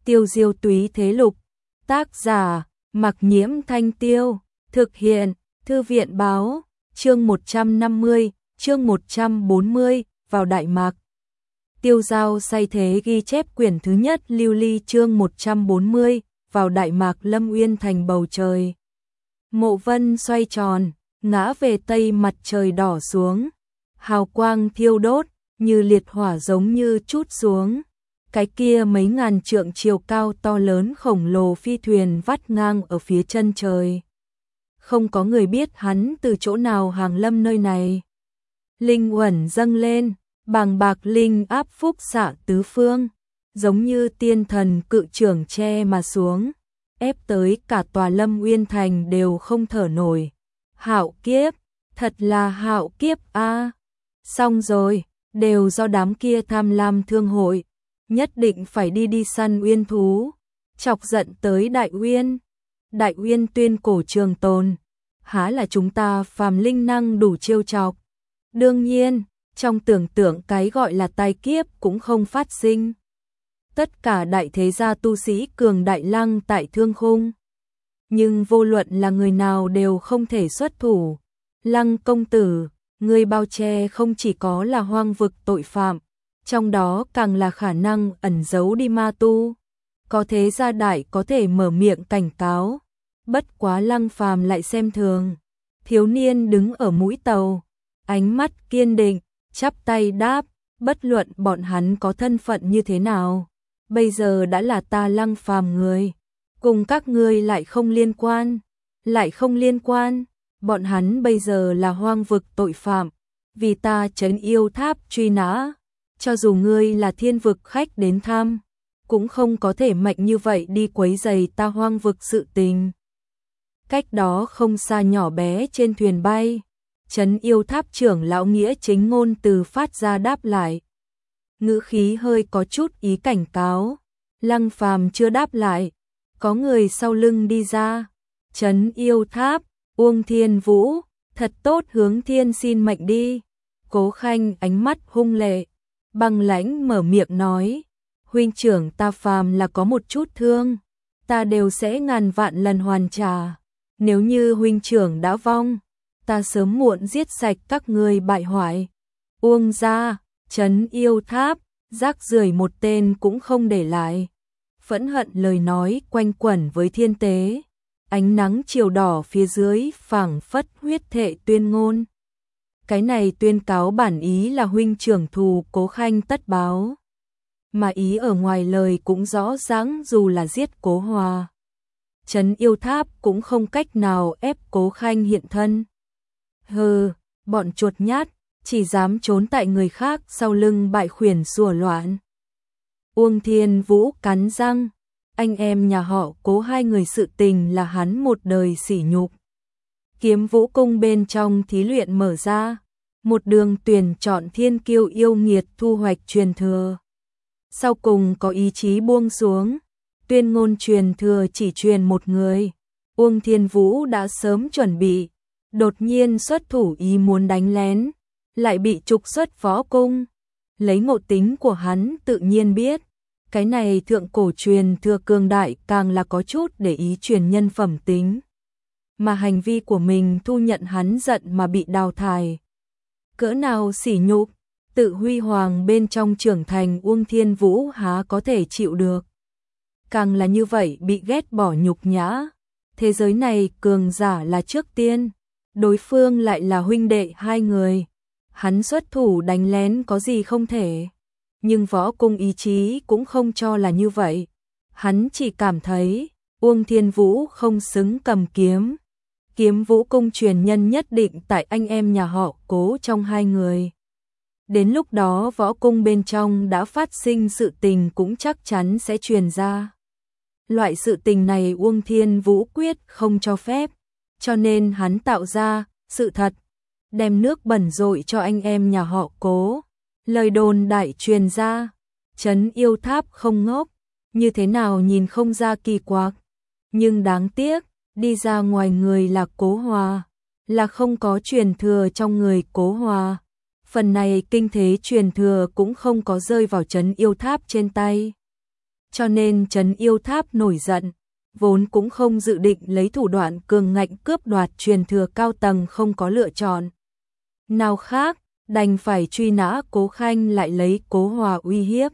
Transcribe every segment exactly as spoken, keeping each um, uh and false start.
Tiêu diêu túy thế lục. Tác giả, Mặc Nhiễm Thanh Tiêu. Thực hiện, Thư viện báo. Chương một trăm năm mươi, chương một trăm bốn mươi, vào Đại Mạc. Tiêu Dao say thế ghi chép quyển thứ nhất lưu ly chương một trăm bốn mươi, vào Đại Mạc. Lâm Uyên thành bầu trời. Mộ vân xoay tròn, ngã về tây, mặt trời đỏ xuống. Hào quang thiêu đốt, như liệt hỏa giống như trút xuống. Cái kia mấy ngàn trượng chiều cao to lớn khổng lồ phi thuyền vắt ngang ở phía chân trời. Không có người biết hắn từ chỗ nào hàng lâm nơi này. Linh uẩn dâng lên, bàng bạc linh áp phúc xạ tứ phương, giống như tiên thần cự trưởng che mà xuống, ép tới cả tòa Lâm Uyên thành đều không thở nổi. Hạo kiếp, thật là hạo kiếp a. À. Xong rồi, đều do đám kia tham lam thương hội, nhất định phải đi đi săn uyên thú, chọc giận tới Đại Uyên. Đại Uyên tuyên cổ trường tồn, há là chúng ta phàm linh năng đủ trêu chọc. Đương nhiên, trong tưởng tượng cái gọi là tai kiếp cũng không phát sinh. Tất cả đại thế gia tu sĩ cường đại lăng tại thương khung. Nhưng vô luận là người nào đều không thể xuất thủ. Lăng công tử, người bao che không chỉ có là hoang vực tội phạm, trong đó càng là khả năng ẩn giấu đi ma tu. Có thế gia đại có thể mở miệng cảnh cáo. Bất quá Lăng Phàm lại xem thường. Thiếu niên đứng ở mũi tàu, ánh mắt kiên định, chắp tay đáp, bất luận bọn hắn có thân phận như thế nào, bây giờ đã là ta Lăng Phàm người, cùng các ngươi lại không liên quan, lại không liên quan, bọn hắn bây giờ là hoang vực tội phạm, vì ta trấn yêu tháp truy nã, cho dù ngươi là thiên vực khách đến thăm, cũng không có thể mạnh như vậy đi quấy rầy ta hoang vực sự tình. Cách đó không xa nhỏ bé trên thuyền bay, trấn yêu tháp trưởng lão Nghĩa Chính ngôn từ phát ra đáp lại. Ngữ khí hơi có chút ý cảnh cáo. Lăng Phàm chưa đáp lại, có người sau lưng đi ra. Trấn yêu tháp, Uông Thiên Vũ, thật tốt hướng thiên xin mệnh đi. Cố Khanh ánh mắt hung lệ, băng lãnh mở miệng nói, huynh trưởng ta Phàm là có một chút thương, ta đều sẽ ngàn vạn lần hoàn trả. Nếu như huynh trưởng đã vong, ta sớm muộn giết sạch các ngươi bại hoại. Uông gia, trấn yêu tháp, rác rưởi một tên cũng không để lại. Phẫn hận lời nói quanh quẩn với thiên tế. Ánh nắng chiều đỏ phía dưới phảng phất huyết thệ tuyên ngôn. Cái này tuyên cáo bản ý là huynh trưởng thù Cố Khanh tất báo. Mà ý ở ngoài lời cũng rõ ràng, dù là giết Cố Hòa, trấn yêu tháp cũng không cách nào ép Cố Khanh hiện thân. Hừ, bọn chuột nhát, chỉ dám trốn tại người khác sau lưng bại khuyển sủa loạn. Uông Thiên Vũ cắn răng, anh em nhà họ Cố hai người sự tình là hắn một đời sỉ nhục. Kiếm Vũ cung bên trong thí luyện mở ra, một đường tuyển chọn thiên kiêu yêu nghiệt thu hoạch truyền thừa. Sau cùng có ý chí buông xuống, tuyên ngôn truyền thừa chỉ truyền một người. Uông Thiên Vũ đã sớm chuẩn bị, đột nhiên xuất thủ ý muốn đánh lén, lại bị trục xuất võ cung. Lấy ngộ tính của hắn tự nhiên biết, cái này thượng cổ truyền thừa cường đại càng là có chút để ý truyền nhân phẩm tính. Mà hành vi của mình thu nhận hắn giận mà bị đào thải. Cỡ nào sỉ nhục, tự huy hoàng bên trong trưởng thành Uông Thiên Vũ há có thể chịu được. Càng là như vậy bị ghét bỏ nhục nhã. Thế giới này cường giả là trước tiên, đối phương lại là huynh đệ hai người. Hắn xuất thủ đánh lén có gì không thể. Nhưng võ cung ý chí cũng không cho là như vậy. Hắn chỉ cảm thấy Uông Thiên Vũ không xứng cầm kiếm. Kiếm Vũ cung truyền nhân nhất định tại anh em nhà họ Cố trong hai người. Đến lúc đó võ cung bên trong đã phát sinh sự tình cũng chắc chắn sẽ truyền ra. Loại sự tình này Uông Thiên Vũ quyết không cho phép, cho nên hắn tạo ra sự thật, đem nước bẩn dội cho anh em nhà họ Cố. Lời đồn đại truyền ra, trấn yêu tháp không ngốc, như thế nào nhìn không ra kỳ quặc. Nhưng đáng tiếc, đi ra ngoài người là Cố Hòa, là không có truyền thừa trong người Cố Hòa. Phần này kinh thế truyền thừa cũng không có rơi vào trấn yêu tháp trên tay. cho nên Trấn Yêu Tháp nổi giận, vốn cũng không dự định lấy thủ đoạn cường ngạnh cướp đoạt truyền thừa cao tầng không có lựa chọn nào khác, đành phải truy nã Cố Khanh lại lấy Cố Hòa uy hiếp.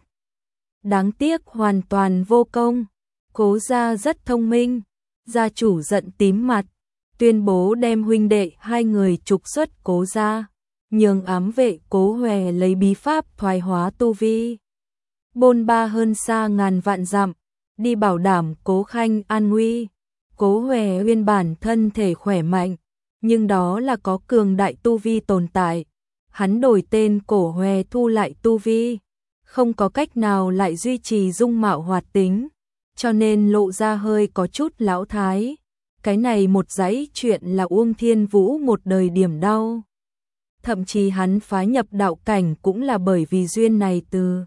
Đáng tiếc hoàn toàn vô công, Cố gia rất thông minh, gia chủ giận tím mặt, tuyên bố đem huynh đệ hai người trục xuất Cố gia, nhường ám vệ Cố Hòe lấy bí pháp thoái hóa tu vi. Bôn ba hơn xa ngàn vạn dặm, đi bảo đảm Cố Khanh an nguy. Cố Hòe nguyên bản thân thể khỏe mạnh, nhưng đó là có cường đại tu vi tồn tại. Hắn đổi tên Cổ Hòe thu lại tu vi, không có cách nào lại duy trì dung mạo hoạt tính, cho nên lộ ra hơi có chút lão thái. Cái này một dãy chuyện là Uông Thiên Vũ một đời điểm đau. Thậm chí hắn phá nhập đạo cảnh cũng là bởi vì duyên này từ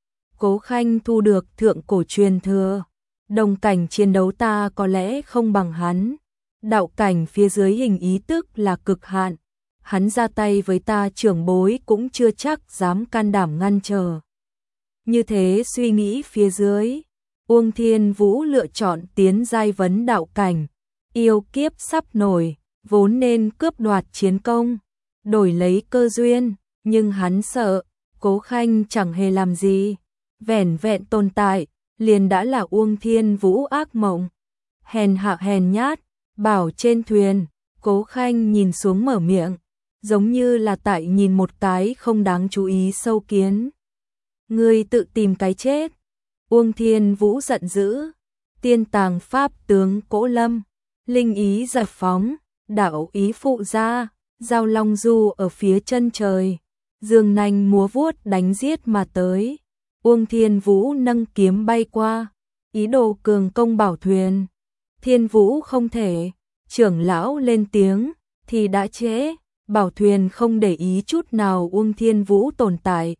Cố Khanh thu được thượng cổ truyền thừa. Đồng cảnh chiến đấu ta có lẽ không bằng hắn. Đạo cảnh phía dưới hình ý tức là cực hạn. Hắn ra tay với ta trưởng bối cũng chưa chắc dám can đảm ngăn trở. Như thế suy nghĩ phía dưới, Uông Thiên Vũ lựa chọn tiến giai vấn đạo cảnh. Yêu kiếp sắp nổi, vốn nên cướp đoạt chiến công, đổi lấy cơ duyên, nhưng hắn sợ, Cố Khanh chẳng hề làm gì, vẻn vẹn tồn tại, liền đã là Uông Thiên Vũ ác mộng. Hèn hạ hèn nhát, bảo trên thuyền, Cố Khanh nhìn xuống mở miệng, giống như là tại nhìn một cái không đáng chú ý sâu kiến. Ngươi tự tìm cái chết. Uông Thiên Vũ giận dữ, tiên tàng pháp tướng Cỗ Lâm, linh ý giải phóng, đạo ý phụ ra, giao long du ở phía chân trời, dương nanh múa vuốt đánh giết mà tới. Uông Thiên Vũ nâng kiếm bay qua, ý đồ cường công bảo thuyền. Thiên Vũ không thể, trưởng lão lên tiếng, thì đã trễ, bảo thuyền không để ý chút nào Uông Thiên Vũ tồn tại.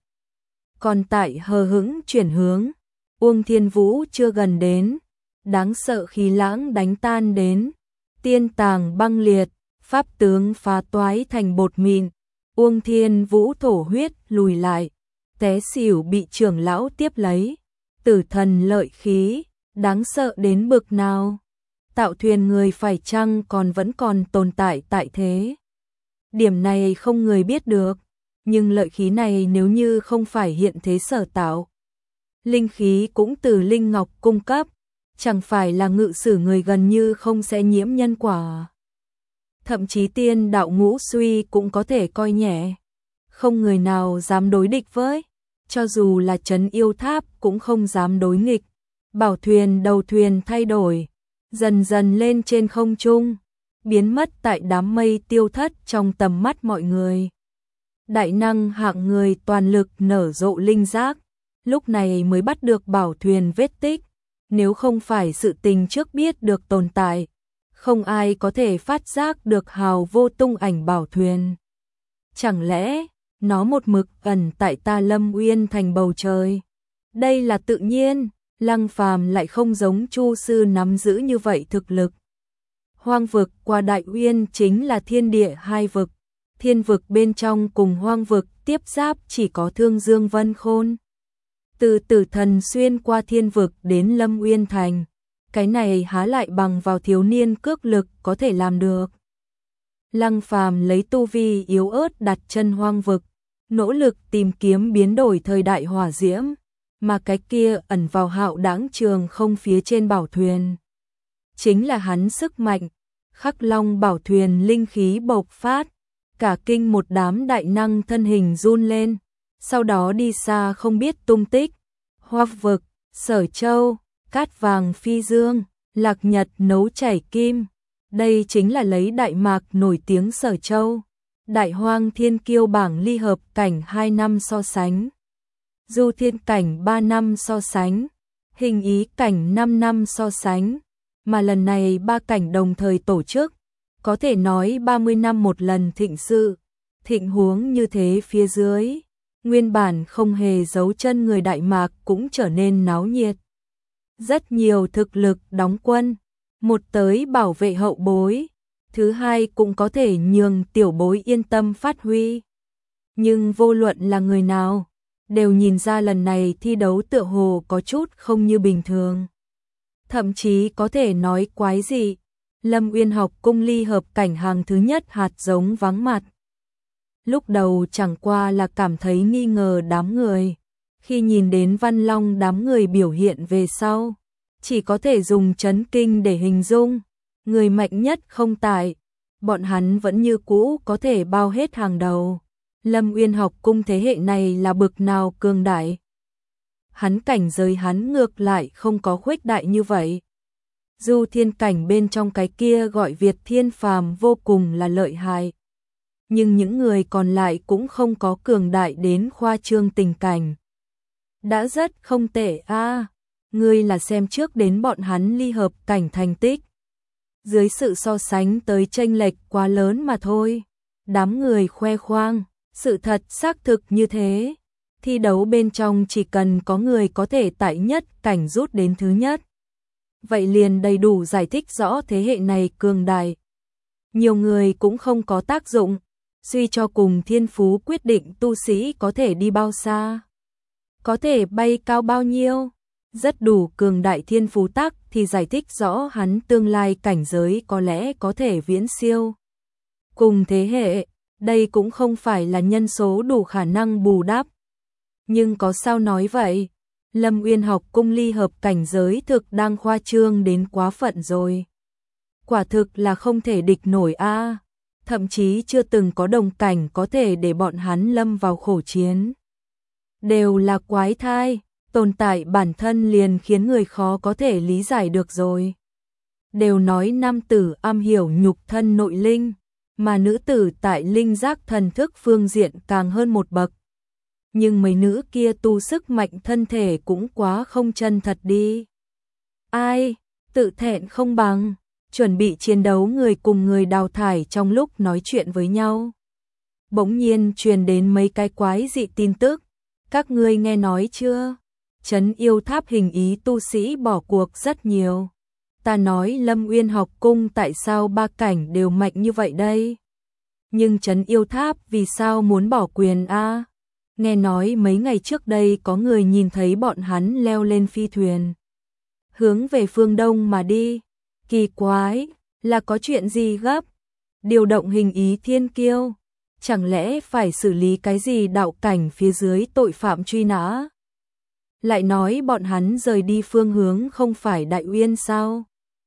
Còn tại hờ hững chuyển hướng, Uông Thiên Vũ chưa gần đến, đáng sợ khí lãng đánh tan đến, tiên tàng băng liệt, pháp tướng phá toái thành bột mịn. Uông Thiên Vũ thổ huyết lùi lại, té xỉu bị trưởng lão tiếp lấy. Tử thần lợi khí, đáng sợ đến bực nào. Tạo thuyền người phải chăng còn vẫn còn tồn tại tại thế. Điểm này không người biết được, nhưng lợi khí này nếu như không phải hiện thế sở tạo, linh khí cũng từ linh ngọc cung cấp, chẳng phải là ngự sử người gần như không sẽ nhiễm nhân quả. Thậm chí tiên đạo ngũ suy cũng có thể coi nhẹ, không người nào dám đối địch với, cho dù là Trấn Yêu Tháp cũng không dám đối nghịch. Bảo thuyền đầu thuyền thay đổi, dần dần lên trên không trung, biến mất tại đám mây tiêu thất trong tầm mắt mọi người. Đại năng hạng người toàn lực nở rộ linh giác, lúc này mới bắt được bảo thuyền vết tích, nếu không phải sự tình trước biết được tồn tại, không ai có thể phát giác được hào vô tung ảnh bảo thuyền. Chẳng lẽ, nó một mực ẩn tại ta Lâm Uyên thành bầu trời? Đây là tự nhiên, Lăng Phàm lại không giống Chu sư nắm giữ như vậy thực lực. Hoang vực qua Đại Uyên chính là thiên địa hai vực, thiên vực bên trong cùng hoang vực tiếp giáp chỉ có Thương Dương Vân Khôn. Từ Tử Thần xuyên qua thiên vực đến Lâm Uyên thành, cái này há lại bằng vào thiếu niên cước lực có thể làm được. Lăng Phàm lấy tu vi yếu ớt đặt chân hoang vực, nỗ lực tìm kiếm biến đổi thời đại hỏa diễm, mà cái kia ẩn vào hạo đãng trường không phía trên bảo thuyền. Chính là hắn sức mạnh, Khắc Long bảo thuyền linh khí bộc phát, cả kinh một đám đại năng thân hình run lên, sau đó đi xa không biết tung tích. Hoa vực, Sở Châu, Cát Vàng Phi Dương, Lạc Nhật nấu chảy kim, đây chính là lấy Đại Mạc nổi tiếng Sở Châu. Đại Hoang Thiên Kiêu bảng ly hợp cảnh hai năm so sánh, Du Thiên cảnh ba năm so sánh, Hình Ý cảnh năm năm so sánh, mà lần này ba cảnh đồng thời tổ chức, có thể nói ba mươi năm một lần thịnh sự. Thịnh huống như thế phía dưới, nguyên bản không hề giấu chân người Đại Mạc cũng trở nên náo nhiệt. Rất nhiều thực lực đóng quân, một tới bảo vệ hậu bối, thứ hai cũng có thể nhường tiểu bối yên tâm phát huy. Nhưng vô luận là người nào, đều nhìn ra lần này thi đấu tựa hồ có chút không như bình thường. Thậm chí có thể nói quái dị. Lâm Uyên học cung ly hợp cảnh hàng thứ nhất hạt giống vắng mặt. Lúc đầu chẳng qua là cảm thấy nghi ngờ đám người. Khi nhìn đến Văn Long đám người biểu hiện về sau, chỉ có thể dùng chấn kinh để hình dung. Người mạnh nhất không tại, bọn hắn vẫn như cũ có thể bao hết hàng đầu. Lâm Uyên học cung thế hệ này là bực nào cường đại. Hắn cảnh giới hắn ngược lại không có khuếch đại như vậy. Du thiên cảnh bên trong cái kia gọi Việt Thiên Phàm vô cùng là lợi hại. Nhưng những người còn lại cũng không có cường đại đến khoa trương tình cảnh. Đã rất không tệ a. À, ngươi là xem trước đến bọn hắn ly hợp cảnh thành tích. Dưới sự so sánh tới chênh lệch quá lớn mà thôi. Đám người khoe khoang, sự thật xác thực như thế. Thi đấu bên trong chỉ cần có người có thể tại nhất cảnh rút đến thứ nhất. Vậy liền đầy đủ giải thích rõ thế hệ này cường đại. Nhiều người cũng không có tác dụng, suy cho cùng thiên phú quyết định tu sĩ có thể đi bao xa, có thể bay cao bao nhiêu. Rất đủ cường đại thiên phú tắc thì giải thích rõ hắn tương lai cảnh giới có lẽ có thể viễn siêu cùng thế hệ, đây cũng không phải là nhân số đủ khả năng bù đắp. Nhưng có sao nói vậy? Lâm Uyên học cung ly hợp cảnh giới thực đang khoa trương đến quá phận rồi. Quả thực là không thể địch nổi a, à. Thậm chí chưa từng có đồng cảnh có thể để bọn hắn lâm vào khổ chiến. Đều là quái thai, tồn tại bản thân liền khiến người khó có thể lý giải được rồi. Đều nói nam tử am hiểu nhục thân nội linh, mà nữ tử tại linh giác thần thức phương diện càng hơn một bậc. Nhưng mấy nữ kia tu sức mạnh thân thể cũng quá không chân thật đi. Ai, tự thẹn không bằng, chuẩn bị chiến đấu người cùng người đào thải trong lúc nói chuyện với nhau. Bỗng nhiên truyền đến mấy cái quái dị tin tức, các ngươi nghe nói chưa? Trấn Yêu Tháp hình ý tu sĩ bỏ cuộc rất nhiều. Ta nói Lâm Uyên học cung tại sao ba cảnh đều mạnh như vậy đây? Nhưng Trấn Yêu Tháp vì sao muốn bỏ quyền a? À? Nghe nói mấy ngày trước đây có người nhìn thấy bọn hắn leo lên phi thuyền, hướng về phương đông mà đi. Kỳ quái, là có chuyện gì gấp? Điều động hình ý thiên kiêu, chẳng lẽ phải xử lý cái gì đạo cảnh phía dưới tội phạm truy nã? Lại nói bọn hắn rời đi phương hướng không phải Đại Uyên sao?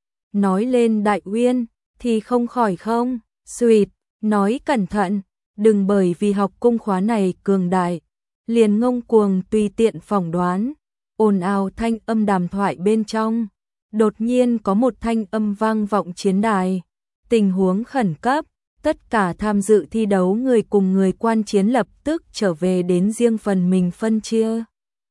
Nói lên Đại Uyên thì không khỏi không, suýt, nói cẩn thận, đừng bởi vì học cung khóa này cường đại, liền ngông cuồng tùy tiện phỏng đoán. Ồn ào thanh âm đàm thoại bên trong, đột nhiên có một thanh âm vang vọng chiến đài. Tình huống khẩn cấp, tất cả tham dự thi đấu người cùng người quan chiến lập tức trở về đến riêng phần mình phân chia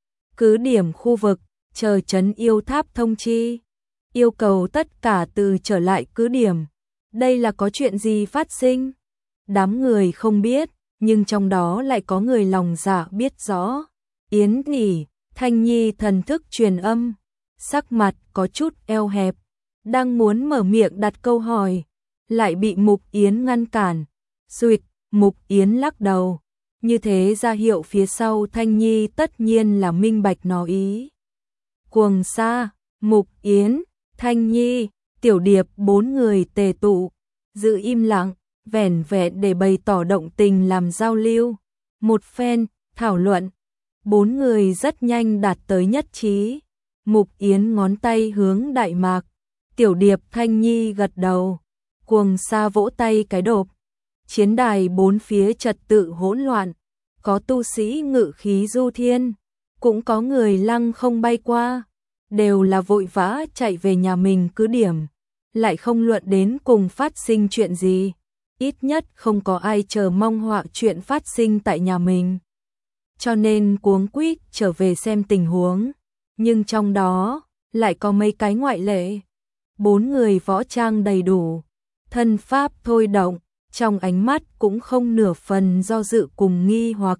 cứ điểm khu vực, chờ Trấn Yêu Tháp thông chi, yêu cầu tất cả từ trở lại cứ điểm. Đây là có chuyện gì phát sinh? Đám người không biết, nhưng trong đó lại có người lòng dạ biết rõ. Yến Nhỉ, Thanh Nhi thần thức truyền âm, sắc mặt có chút eo hẹp, đang muốn mở miệng đặt câu hỏi, lại bị Mục Yến ngăn cản. Xuỵt, Mục Yến lắc đầu, như thế ra hiệu phía sau Thanh Nhi tất nhiên là minh bạch nó ý. Cuồng Sa, Mục Yến, Thanh Nhi, Tiểu Điệp bốn người tề tụ, giữ im lặng, vẻn vẹn để bày tỏ động tình làm giao lưu. Một phen, thảo luận, bốn người rất nhanh đạt tới nhất trí. Mục Yến ngón tay hướng Đại Mạc, Tiểu Điệp Thanh Nhi gật đầu, Cuồng Sa vỗ tay cái đột. Chiến đài bốn phía trật tự hỗn loạn, có tu sĩ ngự khí du thiên, cũng có người lăng không bay qua, đều là vội vã chạy về nhà mình cứ điểm, lại không luận đến cùng phát sinh chuyện gì, ít nhất không có ai chờ mong họa chuyện phát sinh tại nhà mình. Cho nên cuống quýt trở về xem tình huống, nhưng trong đó lại có mấy cái ngoại lệ. Bốn người võ trang đầy đủ, thân pháp thôi động, trong ánh mắt cũng không nửa phần do dự cùng nghi hoặc.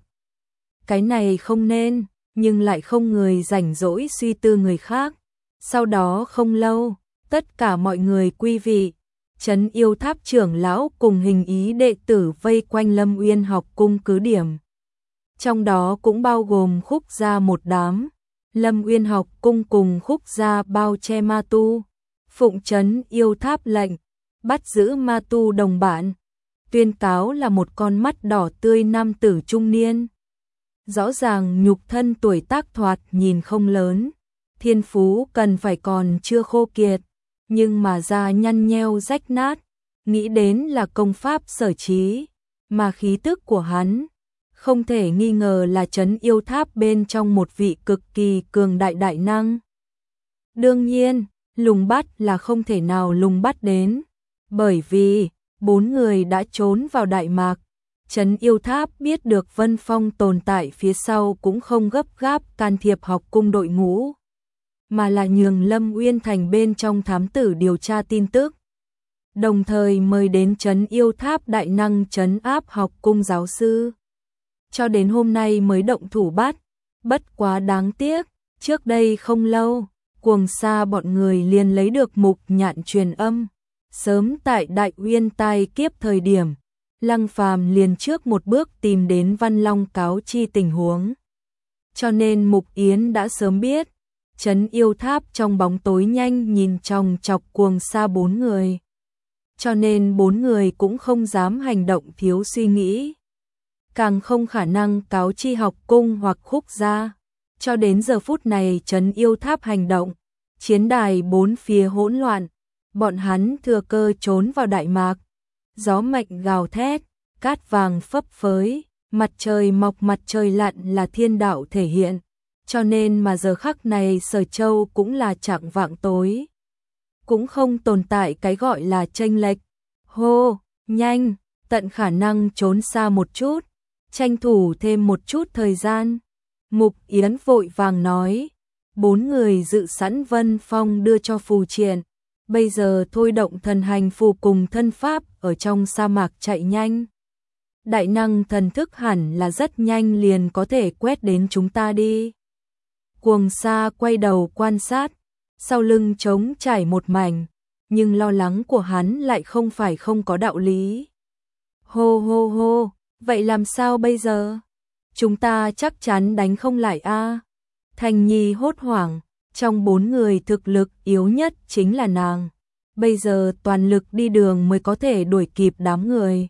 Cái này không nên, nhưng lại không người rảnh rỗi suy tư người khác. Sau đó không lâu, tất cả mọi người quy vị, Trấn Yêu Tháp trưởng lão cùng hình ý đệ tử vây quanh Lâm Uyên học cung cứ điểm. trong đó cũng bao gồm Khúc gia một đám, Lâm Uyên học cung cùng Khúc gia bao che ma tu, phụng trấn yêu tháp lệnh, bắt giữ ma tu đồng bạn, tuyên cáo là một con mắt đỏ tươi nam tử trung niên. Rõ ràng nhục thân tuổi tác thoạt nhìn không lớn, thiên phú cần phải còn chưa khô kiệt, nhưng mà da nhăn nheo rách nát, nghĩ đến là công pháp sở trí, mà khí tức của hắn không thể nghi ngờ là trấn yêu tháp bên trong một vị cực kỳ cường đại đại năng. Đương nhiên, lùng bắt là không thể nào lùng bắt đến, bởi vì bốn người đã trốn vào Đại Mạc. Trấn yêu tháp biết được Vân Phong tồn tại phía sau cũng không gấp gáp can thiệp học cung đội ngũ, mà là nhường Lâm Uyên Thành bên trong thám tử điều tra tin tức, đồng thời mời đến trấn yêu tháp đại năng trấn áp học cung giáo sư. Cho đến hôm nay mới động thủ bắt, bất quá đáng tiếc, trước đây không lâu, Cuồng Sa bọn người liền lấy được mục nhạn truyền âm, sớm tại Đại Uyên tai kiếp thời điểm, Lăng Phàm liền trước một bước tìm đến Văn Long cáo chi tình huống. Cho nên Mục Yến đã sớm biết, trấn yêu tháp trong bóng tối nhanh nhìn chòng chọc Cuồng Sa bốn người. Cho nên bốn người cũng không dám hành động thiếu suy nghĩ, càng không khả năng cáo chi học cung hoặc Khúc gia. Cho đến giờ phút này trấn yêu tháp hành động, chiến đài bốn phía hỗn loạn, bọn hắn thừa cơ trốn vào Đại Mạc. Gió mạnh gào thét, cát vàng phấp phới, mặt trời mọc mặt trời lặn là thiên đạo thể hiện, cho nên mà giờ khắc này Sở Châu cũng là chạng vạng tối. Cũng không tồn tại cái gọi là chênh lệch. Hô, nhanh, tận khả năng trốn xa một chút, tranh thủ thêm một chút thời gian. Mục Yến vội vàng nói, bốn người dự sẵn Vân Phong đưa cho phù triện, bây giờ thôi động thần hành phù cùng thân pháp ở trong sa mạc chạy nhanh. Đại năng thần thức hẳn là rất nhanh liền có thể quét đến chúng ta đi. Cuồng Sa quay đầu quan sát, sau lưng trống trải một mảnh, nhưng lo lắng của hắn lại không phải không có đạo lý. Hô hô hô, vậy làm sao bây giờ? Chúng ta chắc chắn đánh không lại a. Thành Nhi hốt hoảng, trong bốn người thực lực yếu nhất chính là nàng. Bây giờ toàn lực đi đường mới có thể đuổi kịp đám người.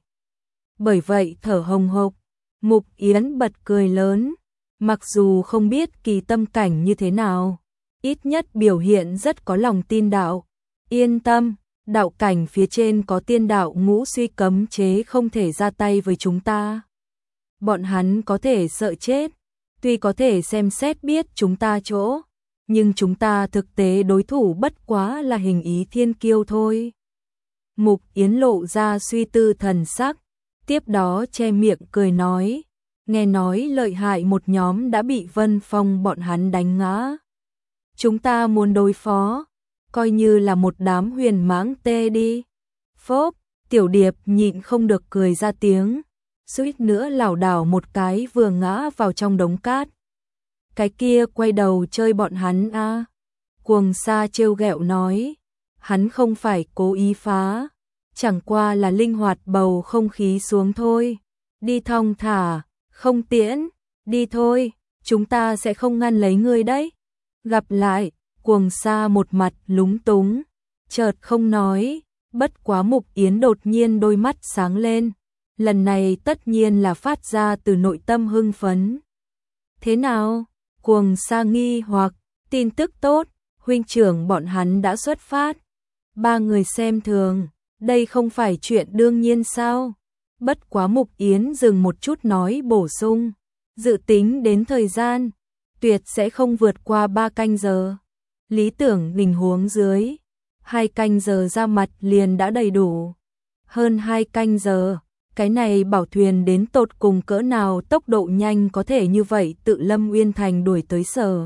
Bởi vậy thở hồng hộc, Mục Yến bật cười lớn, mặc dù không biết kỳ tâm cảnh như thế nào, ít nhất biểu hiện rất có lòng tin đạo. Yên tâm, đạo cảnh phía trên có tiên đạo ngũ suy cấm chế không thể ra tay với chúng ta. Bọn hắn có thể sợ chết, tuy có thể xem xét biết chúng ta chỗ, nhưng chúng ta thực tế đối thủ bất quá là hình ý thiên kiêu thôi. Mục Yến lộ ra suy tư thần sắc, tiếp đó che miệng cười nói, nghe nói lợi hại một nhóm đã bị Vân Phong bọn hắn đánh ngã. Chúng ta muốn đối phó, coi như là một đám huyền mãng tê đi. Phốp, Tiểu Điệp nhịn không được cười ra tiếng, suýt nữa lảo đảo một cái vừa ngã vào trong đống cát. Cái kia quay đầu chơi bọn hắn a. À. Cuồng Sa trêu ghẹo nói, hắn không phải cố ý phá, chẳng qua là linh hoạt bầu không khí xuống thôi. Đi thong thả, không tiễn, đi thôi, chúng ta sẽ không ngăn lấy ngươi đấy. Gặp lại, Cuồng Sa một mặt lúng túng, chợt không nói, bất quá Mục Yến đột nhiên đôi mắt sáng lên, lần này tất nhiên là phát ra từ nội tâm hưng phấn. Thế nào? Cuồng Sa nghi hoặc, tin tức tốt, huynh trưởng bọn hắn đã xuất phát. Ba người xem thường, đây không phải chuyện đương nhiên sao? Bất quá Mục Yến dừng một chút nói bổ sung, dự tính đến thời gian, tuyệt sẽ không vượt qua ba canh giờ. Lý tưởng tình huống dưới, hai canh giờ ra mặt liền đã đầy đủ. Hơn hai canh giờ, cái này bảo thuyền đến tột cùng cỡ nào tốc độ nhanh có thể như vậy tự Lâm Uyên Thành đuổi tới Sở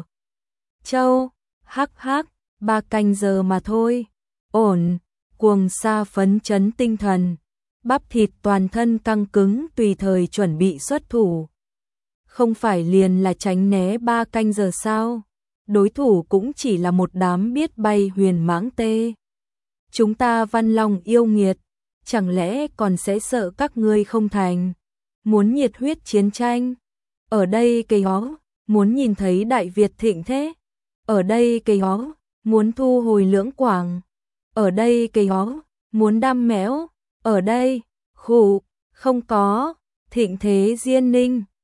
Châu. Hắc hắc, ba canh giờ mà thôi. Ổn, Cuồng Sa phấn chấn tinh thần, bắp thịt toàn thân căng cứng tùy thời chuẩn bị xuất thủ. Không phải liền là tránh né ba canh giờ sao? Đối thủ cũng chỉ là một đám biết bay huyền mãng tê. Chúng ta Văn Long yêu nghiệt, chẳng lẽ còn sẽ sợ các ngươi không thành? Muốn nhiệt huyết chiến tranh? ở đây cây ó, muốn nhìn thấy Đại Việt thịnh thế. Ở đây cây ó, muốn thu hồi Lưỡng Quảng. Ở đây cây ó, muốn đam mẽo. Ở đây, khụ, không có, thịnh thế Diên Ninh.